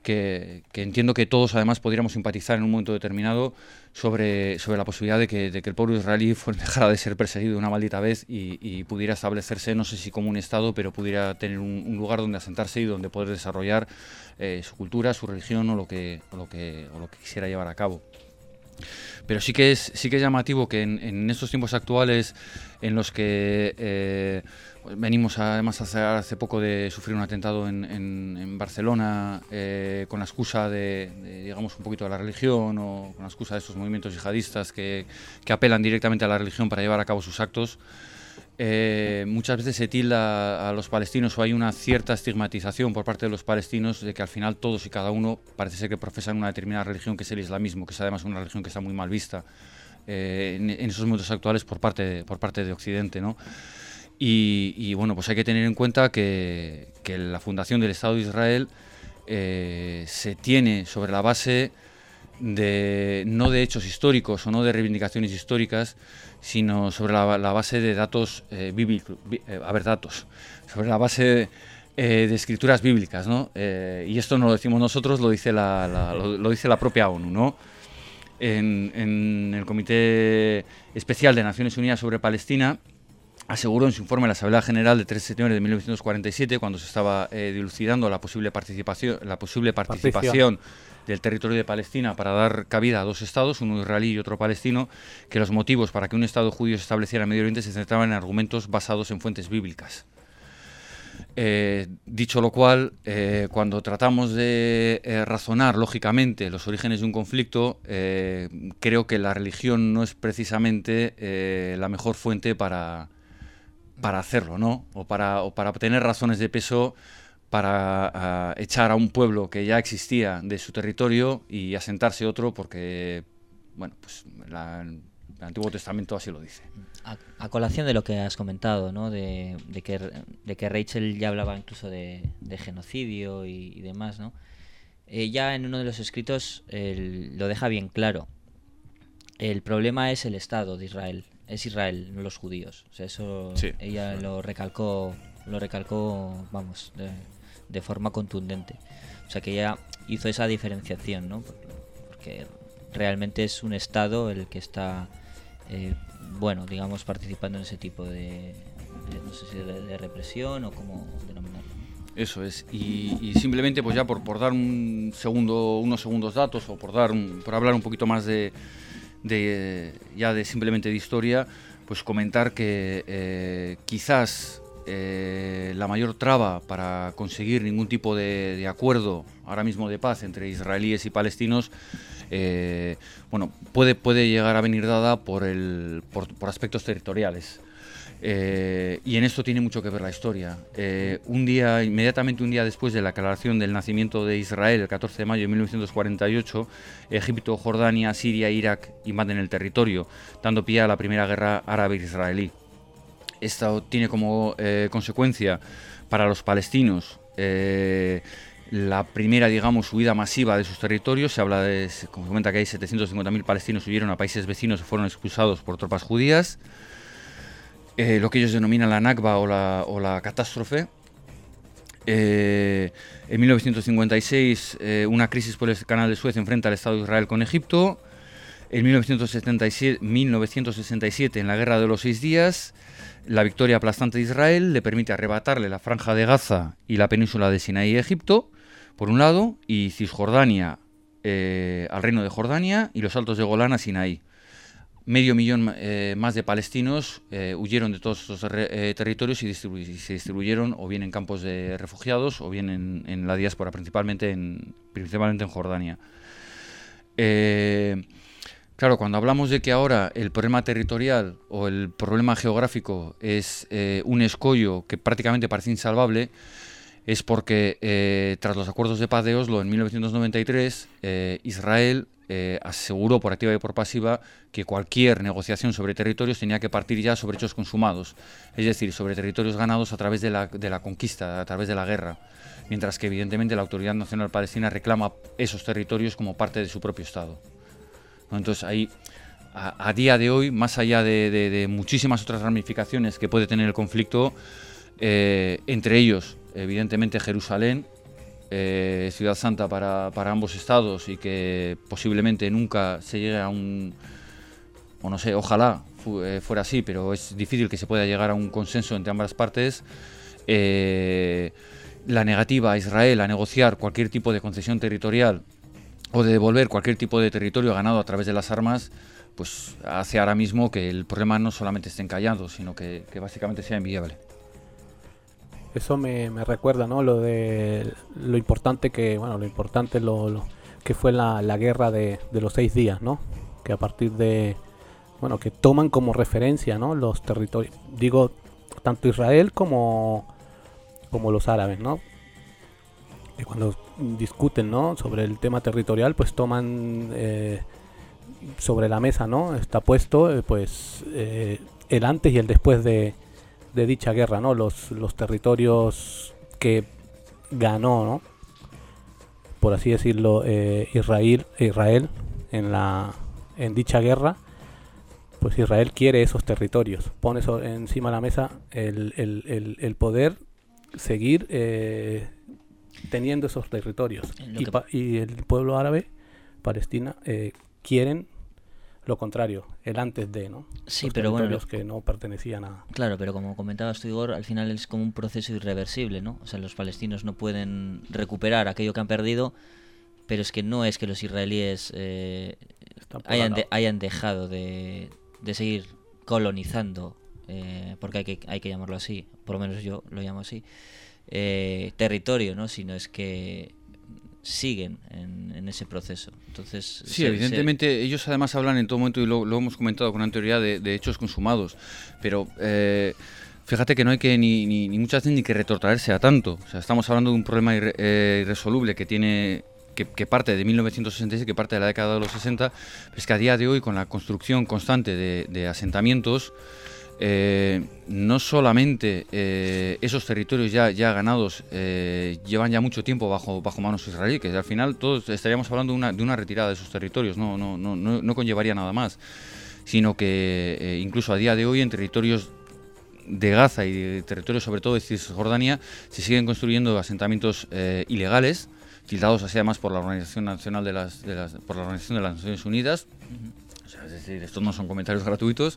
que entiendo que todos además podríamos simpatizar en un momento determinado sobre la posibilidad de que el pueblo israelí dejara de ser perseguido una maldita vez y pudiera establecerse, no sé si como un Estado, pero pudiera tener un lugar donde asentarse y donde poder desarrollar su cultura, su religión o lo que quisiera llevar a cabo. Pero sí que es llamativo que en estos tiempos actuales en los que venimos además hace poco de sufrir un atentado en Barcelona con la excusa de digamos un poquito de la religión o con la excusa de estos movimientos yihadistas que apelan directamente a la religión para llevar a cabo sus actos, muchas veces se tilda a los palestinos o hay una cierta estigmatización por parte de los palestinos de que al final todos y cada uno parece ser que profesan una determinada religión, que es el islamismo, que es además una religión que está muy mal vista en esos momentos actuales por parte de Occidente, ¿no? Y bueno, pues hay que tener en cuenta que la fundación del Estado de Israel se tiene sobre la base no de hechos históricos o no de reivindicaciones históricas, sino sobre la base de datos bíblicos, sobre la base de escrituras bíblicas, ¿no? Y esto no lo decimos nosotros, lo dice la propia ONU, ¿no? En el Comité Especial de Naciones Unidas sobre Palestina aseguró en su informe la Asamblea General de 3 de septiembre de 1947, cuando se estaba dilucidando la posible participación del territorio de Palestina para dar cabida a 2 estados, uno israelí y otro palestino, que los motivos para que un estado judío se estableciera en Medio Oriente se centraban en argumentos basados en fuentes bíblicas. Dicho lo cual, cuando tratamos de razonar lógicamente los orígenes de un conflicto, creo que la religión no es precisamente la mejor fuente para hacerlo, ¿no? O para obtener razones de peso para echar a un pueblo que ya existía de su territorio y asentarse otro, porque, bueno, pues el Antiguo Testamento así lo dice.
A colación de lo que has comentado, ¿no? de que Rachel ya hablaba incluso de genocidio y demás, ¿no? Ya en uno de los escritos lo deja bien claro. El problema es el Estado de Israel. Es Israel, no los judíos. O sea, eso sí, ella lo recalcó, vamos, de forma contundente. O sea, que ella hizo esa diferenciación, ¿no? Porque realmente es un Estado el que está, bueno, digamos, participando en ese tipo de no sé si de represión o cómo denominarlo.
Eso es, y simplemente pues ya por dar unos segundos datos o por hablar un poquito más de simplemente de historia, pues comentar que quizás la mayor traba para conseguir ningún tipo de acuerdo ahora mismo de paz entre israelíes y palestinos, bueno, puede llegar a venir dada por aspectos territoriales. Y en esto tiene mucho que ver la historia. Inmediatamente un día después de la declaración del nacimiento de Israel, el 14 de mayo de 1948, Egipto, Jordania, Siria e Irak invaden el territorio, dando pie a la primera guerra árabe-israelí. Esto tiene como consecuencia para los palestinos la primera, digamos, huida masiva de sus territorios. Se comenta que hay 750.000 palestinos huyeron a países vecinos y fueron expulsados por tropas judías. Lo que ellos denominan la Nakba o la catástrofe. En 1956 una crisis por el canal de Suez enfrenta al Estado de Israel con Egipto. En 1967, en la Guerra de los 6 días, la victoria aplastante de Israel le permite arrebatarle la Franja de Gaza y la península de Sinaí a Egipto, por un lado, y Cisjordania al Reino de Jordania y los Altos de Golán a Sinaí. 500.000 más de palestinos huyeron de todos estos territorios y se distribuyeron o bien en campos de refugiados o bien en la diáspora, principalmente en Jordania. Claro, cuando hablamos de que ahora el problema territorial o el problema geográfico es un escollo que prácticamente parece insalvable, es porque tras los acuerdos de paz de Oslo en 1993, Israel aseguró por activa y por pasiva que cualquier negociación sobre territorios tenía que partir ya sobre hechos consumados, es decir, sobre territorios ganados a través de la conquista, a través de la guerra, mientras que evidentemente la Autoridad Nacional Palestina reclama esos territorios como parte de su propio Estado. Entonces ahí, a día de hoy, más allá de muchísimas otras ramificaciones que puede tener el conflicto, entre ellos, evidentemente, Jerusalén, ciudad santa para ambos estados y que posiblemente nunca se llegue a un, o no sé, ojalá fuera así, pero es difícil que se pueda llegar a un consenso entre ambas partes. La negativa a Israel a negociar cualquier tipo de concesión territorial o de devolver cualquier tipo de territorio ganado a través de las armas, pues hace ahora mismo que el problema no solamente esté encallado, sino que básicamente sea inviable.
Eso me recuerda, ¿no? Lo importante que fue la guerra de los 6 días, ¿no? Que a partir de, bueno, que toman como referencia, ¿no? Los territorios, digo, tanto Israel como los árabes, ¿no? Y cuando discuten, ¿no? Sobre el tema territorial, pues toman sobre la mesa, ¿no? Está puesto, el antes y el después de dicha guerra, ¿no? Los territorios que ganó, ¿no? Por así decirlo, Israel en dicha guerra, pues Israel quiere esos territorios, pone encima de la mesa el poder seguir teniendo esos territorios, y el pueblo árabe, Palestina, quieren lo contrario, el antes de, ¿no?
Sí,
los
pero bueno,
territorios que no pertenecían a...
Claro, pero como comentabas tú, Igor, al final es como un proceso irreversible, ¿no? O sea, los palestinos no pueden recuperar aquello que han perdido, pero es que no es que los israelíes hayan dejado de seguir colonizando, porque hay que llamarlo así, por lo menos yo lo llamo así, territorio, ¿no? Sino es que siguen en ese proceso. Entonces,
sí, evidentemente ellos además hablan en todo momento, y lo hemos comentado con anterioridad, de hechos consumados, pero fíjate que no hay que ni muchas veces ni que retrotraerse a tanto. O sea, estamos hablando de un problema irresoluble que parte de 1966, que parte de la década de los 60, es que a día de hoy, con la construcción constante de asentamientos, no solamente esos territorios ya ganados llevan ya mucho tiempo bajo manos israelíes, que al final todos estaríamos hablando de una retirada de esos territorios, no conllevaría nada más, sino que incluso a día de hoy en territorios de Gaza y de territorios sobre todo de Cisjordania se siguen construyendo asentamientos ilegales, tildados así además por la Organización Nacional por la Organización de las Naciones Unidas. O sea, es decir, estos no son comentarios gratuitos.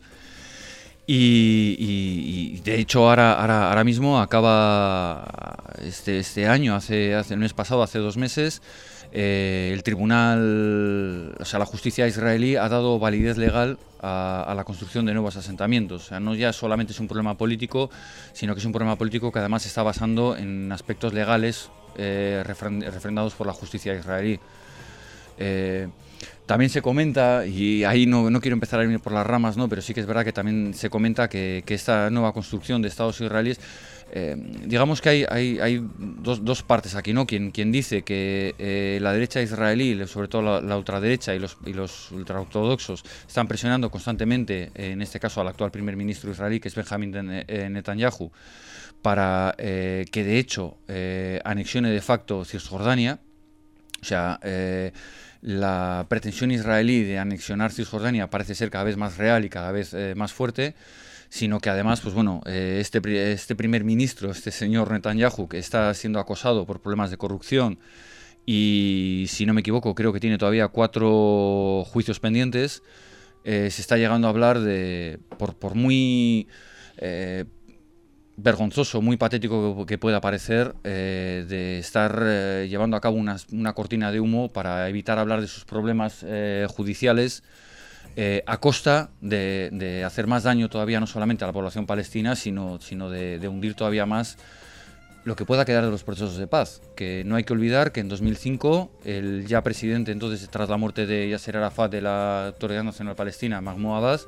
Y de hecho ahora mismo acaba este año, hace el mes pasado, hace 2 meses, el tribunal, o sea, la justicia israelí ha dado validez legal a la construcción de nuevos asentamientos. O sea, no ya solamente es un problema político, sino que es un problema político que además se está basando en aspectos legales refrendados por la justicia israelí. También se comenta, y ahí no quiero empezar a ir por las ramas, ¿no? Pero sí que es verdad que también se comenta que esta nueva construcción de estados israelíes, digamos que hay dos partes aquí, ¿no? Quien dice que la derecha israelí, sobre todo la ultraderecha y los ultraortodoxos, están presionando constantemente, en este caso al actual primer ministro israelí, que es Benjamin Netanyahu, para que de hecho anexione de facto Cisjordania. O sea, la pretensión israelí de anexionar Cisjordania parece ser cada vez más real y cada vez más fuerte, sino que además, pues bueno, este primer ministro, este señor Netanyahu, que está siendo acosado por problemas de corrupción y, si no me equivoco, creo que tiene todavía 4 juicios pendientes, se está llegando a hablar de, por muy vergonzoso, muy patético que pueda parecer, de estar llevando a cabo una cortina de humo para evitar hablar de sus problemas judiciales, a costa de hacer más daño todavía, no solamente a la población palestina, sino de hundir todavía más lo que pueda quedar de los procesos de paz. Que no hay que olvidar que en 2005 el ya presidente, entonces, tras la muerte de Yasser Arafat, de la Autoridad Nacional Palestina, Mahmoud Abbas,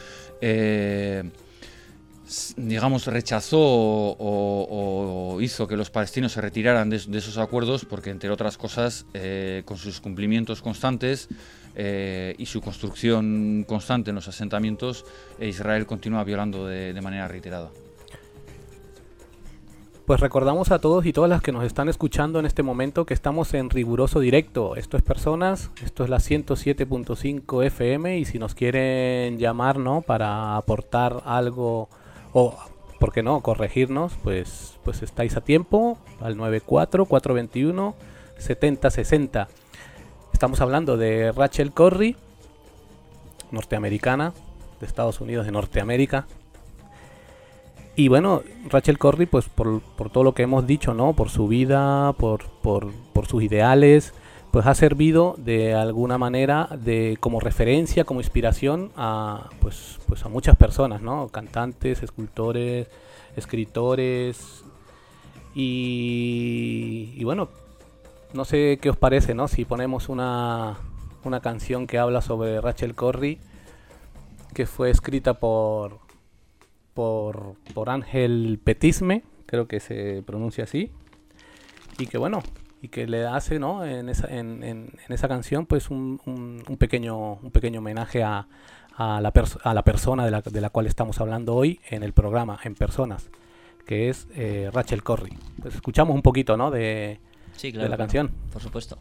digamos, rechazó o hizo que los palestinos se retiraran de esos acuerdos, porque, entre otras cosas, con sus cumplimientos constantes y su construcción constante en los asentamientos, Israel continúa violando de manera reiterada.
Pues recordamos a todos y todas las que nos están escuchando en este momento que estamos en riguroso directo. Esto es Personas, esto es la 107.5 FM, y si nos quieren llamar, ¿no?, para aportar algo o ¿por qué no?, corregirnos, pues estáis a tiempo, al 94-421-7060. Estamos hablando de Rachel Corrie, norteamericana, de Estados Unidos de Norteamérica. Y bueno, Rachel Corrie, pues por todo lo que hemos dicho, ¿no?, por su vida, por sus ideales, pues ha servido de alguna manera como referencia, como inspiración a pues a muchas personas, ¿no?, cantantes, escultores, escritores. Y bueno, no sé qué os parece, ¿no?, si ponemos una canción que habla sobre Rachel Corrie, que fue escrita por Ángel Petisme, creo que se pronuncia así, y que bueno, y que le hace, ¿no?, en esa canción, pues un pequeño homenaje a la persona de la cual estamos hablando hoy en el programa, en Personas, que es Rachel Corrie. Pues escuchamos un poquito, ¿no?,
Sí, claro,
de la canción.
Por supuesto.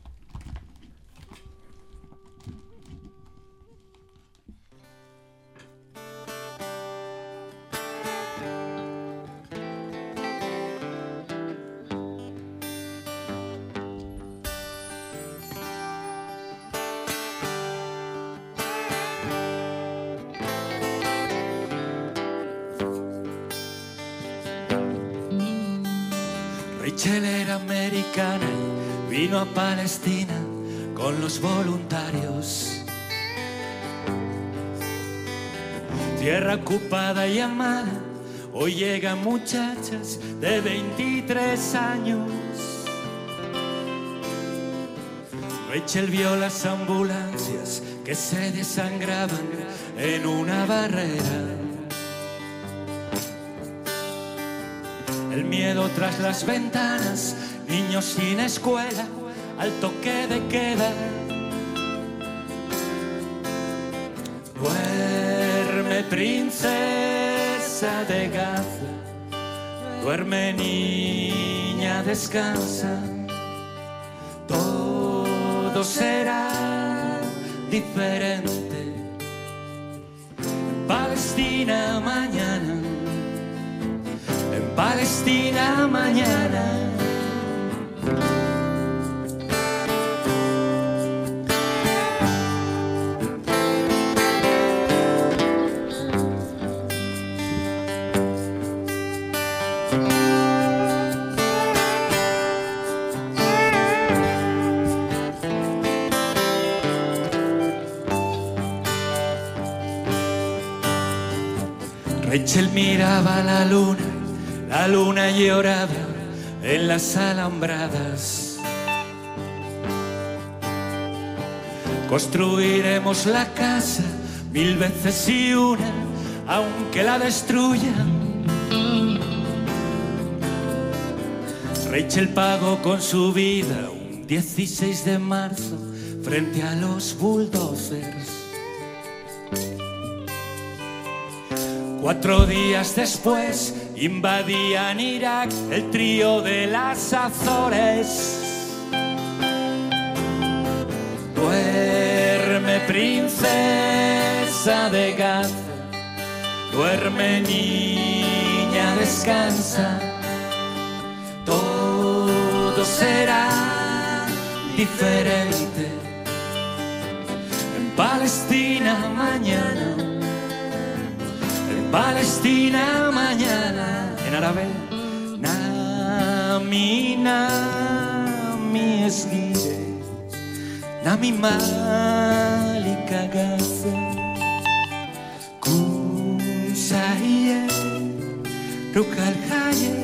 Rachel era americana y vino a Palestina con los voluntarios. Tierra ocupada y amada, hoy llegan muchachas de 23 años. Rachel vio las ambulancias que se desangraban en una barrera. El miedo tras las ventanas, niños sin escuela, al toque de queda. Duerme, princesa de Gaza, duerme, niña, descansa. Todo será diferente en Palestina mañana. En Palestina mañana. Rachel miraba la luna lloraba en las alambradas. Construiremos la casa 1000 veces y una, aunque la destruyan. Rachel pagó con su vida un 16 de marzo frente a los bulldozers. 4 días después invadían Irak el trío de las Azores. Duerme, princesa de Gaza, duerme, niña, descansa. Todo será diferente en Palestina mañana. Palestina mañana. En árabe. Nami, nami esgire, nami malika gaza, kun sahiye, rukal haye,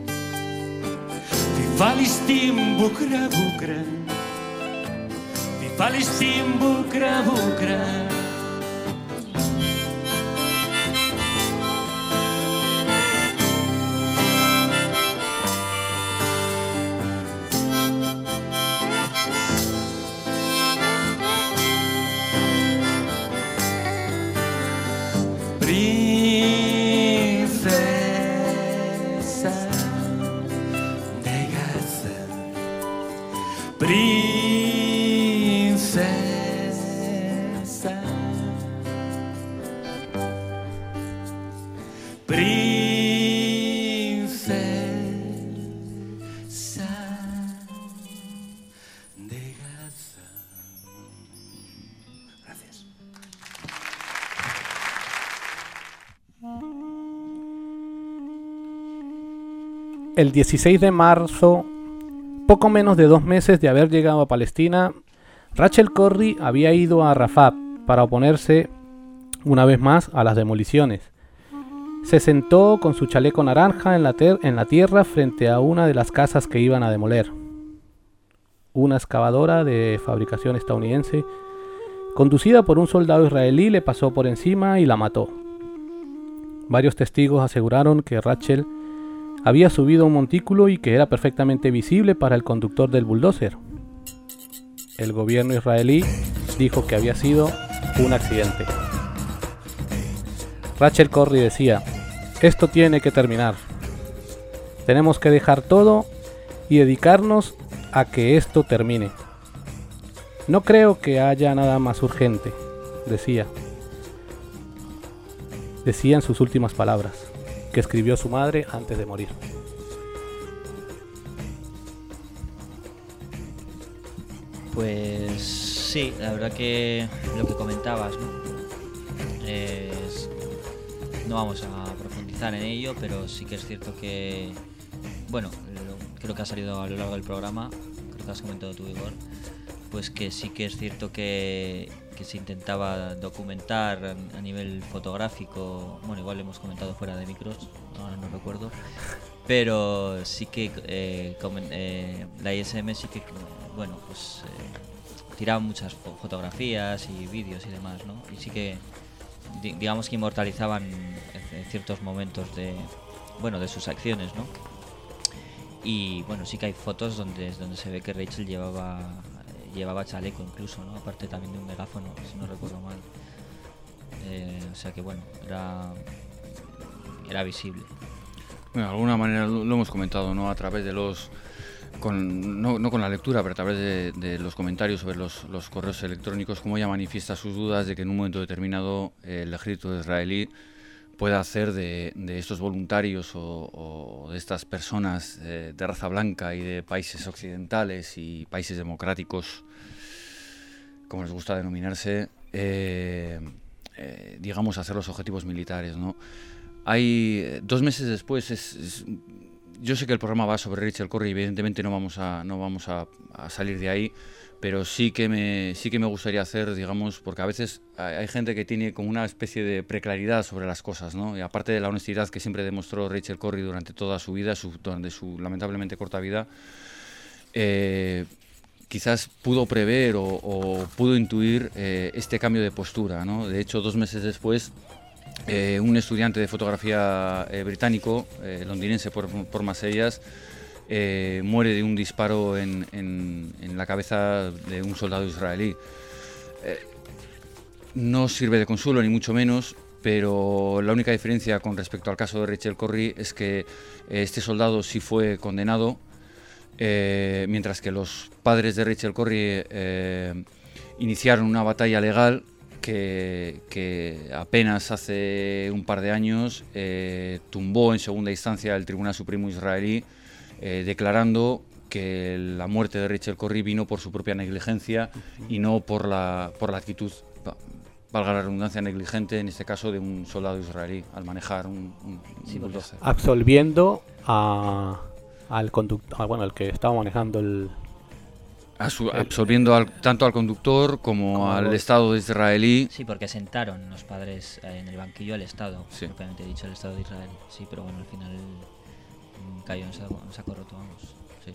fi Palestin bukra bukra, fi Palestin bukra bukra. Princesa de Gaza, princesa, princesa.
el 16 de marzo, poco menos de 2 meses de haber llegado a Palestina, Rachel Corrie había ido a Rafah para oponerse una vez más a las demoliciones. Se sentó con su chaleco naranja en la tierra frente a una de las casas que iban a demoler. Una excavadora de fabricación estadounidense, conducida por un soldado israelí, le pasó por encima y la mató. Varios testigos aseguraron que Rachel había subido un montículo y que era perfectamente visible para el conductor del bulldozer. El gobierno israelí dijo que había sido un accidente. Rachel Corrie decía: esto tiene que terminar. Tenemos que dejar todo y dedicarnos a que esto termine. No creo que haya nada más urgente, decía. Decía en sus últimas palabras, que escribió su madre antes de morir.
Pues sí, la verdad que lo que comentabas, ¿no? No vamos a profundizar en ello, pero sí que es cierto que, bueno, creo que ha salido a lo largo del programa, creo que has comentado tú, Igor, pues que sí que es cierto que se intentaba documentar a nivel fotográfico, bueno, igual lo hemos comentado fuera de micros, ahora no recuerdo, pero sí que la ISM sí que, bueno, pues tiraba muchas fotografías y vídeos y demás, ¿no? Y sí que digamos que inmortalizaban ciertos momentos de sus acciones, ¿no? Y bueno, sí que hay fotos donde se ve que Rachel llevaba chaleco incluso, ¿no? Aparte también de un megáfono, si no recuerdo mal. O sea que bueno, era visible.
Bueno, de alguna manera lo hemos comentado, ¿no? A través de no con la lectura, pero a través de los comentarios sobre los correos electrónicos, como ella manifiesta sus dudas de que en un momento determinado el ejército israelí pueda hacer de estos voluntarios o de estas personas de raza blanca y de países occidentales y países democráticos, como les gusta denominarse, digamos, hacer los objetivos militares, ¿no? Hay 2 meses después, yo sé que el programa va sobre Rachel Corrie, evidentemente no vamos a salir de ahí, pero sí que me gustaría hacer, digamos, porque a veces hay gente que tiene como una especie de preclaridad sobre las cosas, ¿no? Y aparte de la honestidad que siempre demostró Rachel Corrie durante toda su vida, durante su lamentablemente corta vida, quizás pudo prever o pudo intuir este cambio de postura, ¿no? De hecho, 2 meses después, un estudiante de fotografía británico, londinense por más ellas, muere de un disparo en la cabeza de un soldado israelí. No sirve de consuelo, ni mucho menos, pero la única diferencia con respecto al caso de Rachel Corrie es que este soldado sí fue condenado, mientras que los padres de Rachel Corrie iniciaron una batalla legal que apenas hace un par de años tumbó en segunda instancia el Tribunal Supremo israelí, declarando que la muerte de Rachel Corrie vino por su propia negligencia y no por la actitud, valga la redundancia, negligente, en este caso de un soldado israelí al manejar un bulldozer.
Absolviendo al conductor, bueno, el que estaba manejando
absorbiendo tanto al conductor como al Estado israelí.
Sí, porque sentaron los padres en el banquillo al Estado,
sí,
propiamente dicho, el Estado de Israel. Sí, pero bueno, al final cayó en saco roto, vamos. Sí.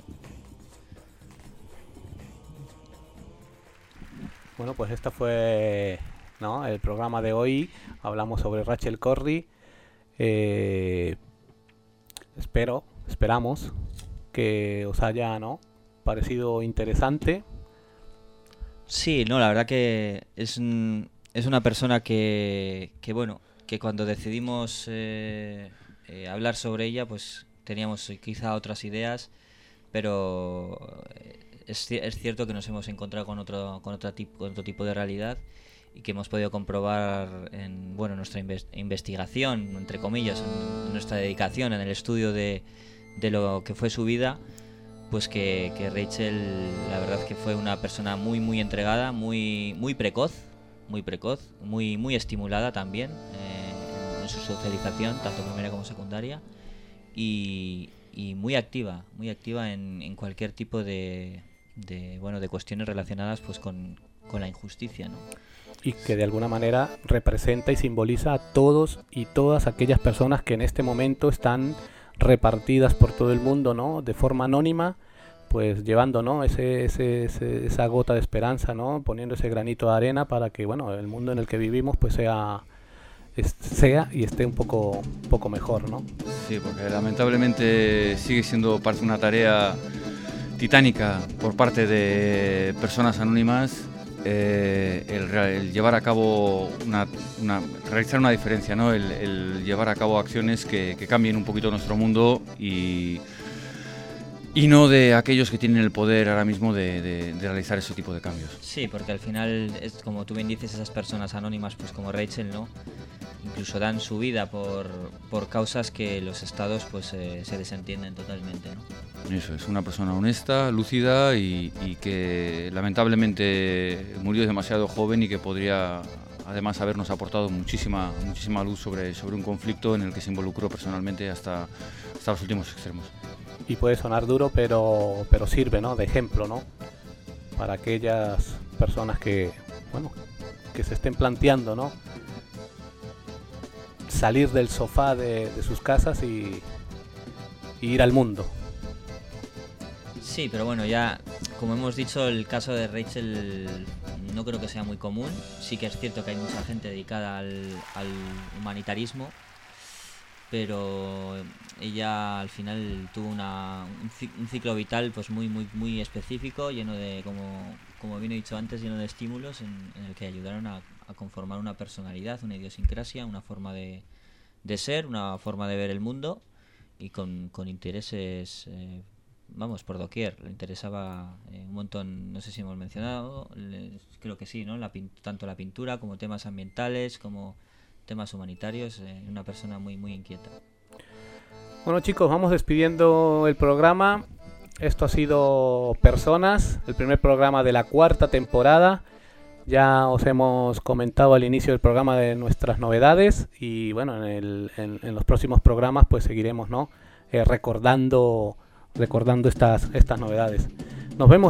Bueno, pues esta fue, ¿no?, el programa de hoy. Hablamos sobre Rachel Corrie. Esperamos que os haya, ¿no?, parecido interesante.
Sí, no, la verdad que es una persona que bueno, que cuando decidimos hablar sobre ella, pues teníamos quizá otras ideas, pero es cierto que nos hemos encontrado con otro tipo de realidad y que hemos podido comprobar en nuestra investigación, entre comillas, en nuestra dedicación, en el estudio de lo que fue su vida, pues que Rachel, la verdad que fue una persona muy muy entregada, muy precoz, muy estimulada también en su socialización, tanto primaria como secundaria, y y muy activa en cualquier tipo de cuestiones relacionadas pues con la injusticia, ¿no?
Y que de alguna manera representa y simboliza a todos y todas aquellas personas que en este momento están repartidas por todo el mundo, ¿no? De forma anónima, pues llevando, ¿no? esa gota de esperanza, ¿no? Poniendo ese granito de arena para que, bueno, el mundo en el que vivimos pues sea y esté un poco mejor, ¿no?
Sí, porque lamentablemente sigue siendo parte de una tarea titánica por parte de personas anónimas, el llevar a cabo realizar una diferencia, ¿no? El llevar a cabo acciones que cambien un poquito nuestro mundo y no de aquellos que tienen el poder ahora mismo de realizar ese tipo de cambios.
Sí, porque al final, es como tú bien dices, esas personas anónimas, pues como Rachel, ¿no? Incluso dan su vida por causas que los estados pues se desentienden totalmente, ¿no?
Eso, es una persona honesta, lúcida y que lamentablemente murió demasiado joven y que podría además habernos aportado muchísima luz sobre un conflicto en el que se involucró personalmente hasta los últimos extremos.
Y puede sonar duro, pero sirve, ¿no? De ejemplo, ¿no? Para aquellas personas que se estén planteando, ¿no? Salir del sofá de sus casas y ir al mundo.
Sí, pero bueno, ya como hemos dicho, el caso de Rachel no creo que sea muy común. Sí que es cierto que hay mucha gente dedicada al humanitarismo, pero ella al final tuvo un ciclo vital pues muy específico, lleno de, como bien he dicho antes, lleno de estímulos en el que ayudaron a conformar una personalidad, una idiosincrasia, una forma de ser, una forma de ver el mundo, y con intereses por doquier. Le interesaba un montón, no sé si hemos mencionado, creo que sí, ¿no? Tanto la pintura como temas ambientales, como temas humanitarios, una persona muy inquieta.
Bueno, chicos, vamos despidiendo el programa. Esto ha sido Personas, el primer programa de la 4ª temporada. Ya os hemos comentado al inicio del programa de nuestras novedades y bueno, en los próximos programas pues seguiremos, ¿no? recordando estas novedades. Nos vemos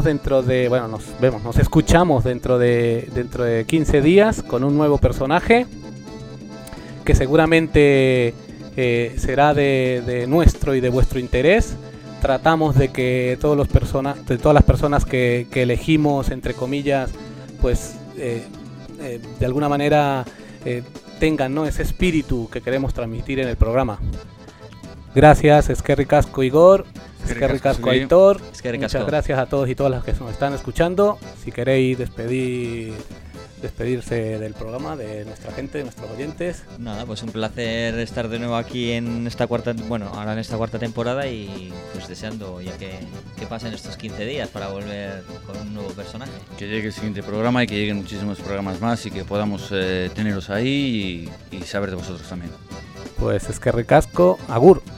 nos escuchamos dentro de 15 días con un nuevo personaje que seguramente será de nuestro y de vuestro interés. Tratamos de que todas las personas que elegimos, entre comillas, pues de alguna manera tengan, ¿no? ese espíritu que queremos transmitir en el programa. Gracias, Eskerrik asko Igor, Eskerrik asko Aitor. Muchas gracias a todos y todas las que nos están escuchando. Si queréis despedirse del programa, de nuestra gente, de nuestros oyentes.
Nada, pues un placer estar de nuevo aquí en esta cuarta temporada, y pues deseando ya que pasen estos 15 días para volver con un nuevo personaje. Que
llegue el siguiente programa y que lleguen muchísimos programas más y que podamos teneros ahí y saber de vosotros también.
Pues Eskerrik asko, agur.